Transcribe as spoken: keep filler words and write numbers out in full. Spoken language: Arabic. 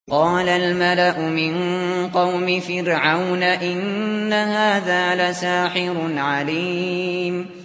قَالَ الْمَلَأُ مِن قَوْمِ فِرْعَوْنَ إِنَّ هَٰذَا لَسَاحِرٌ عَلِيمٌ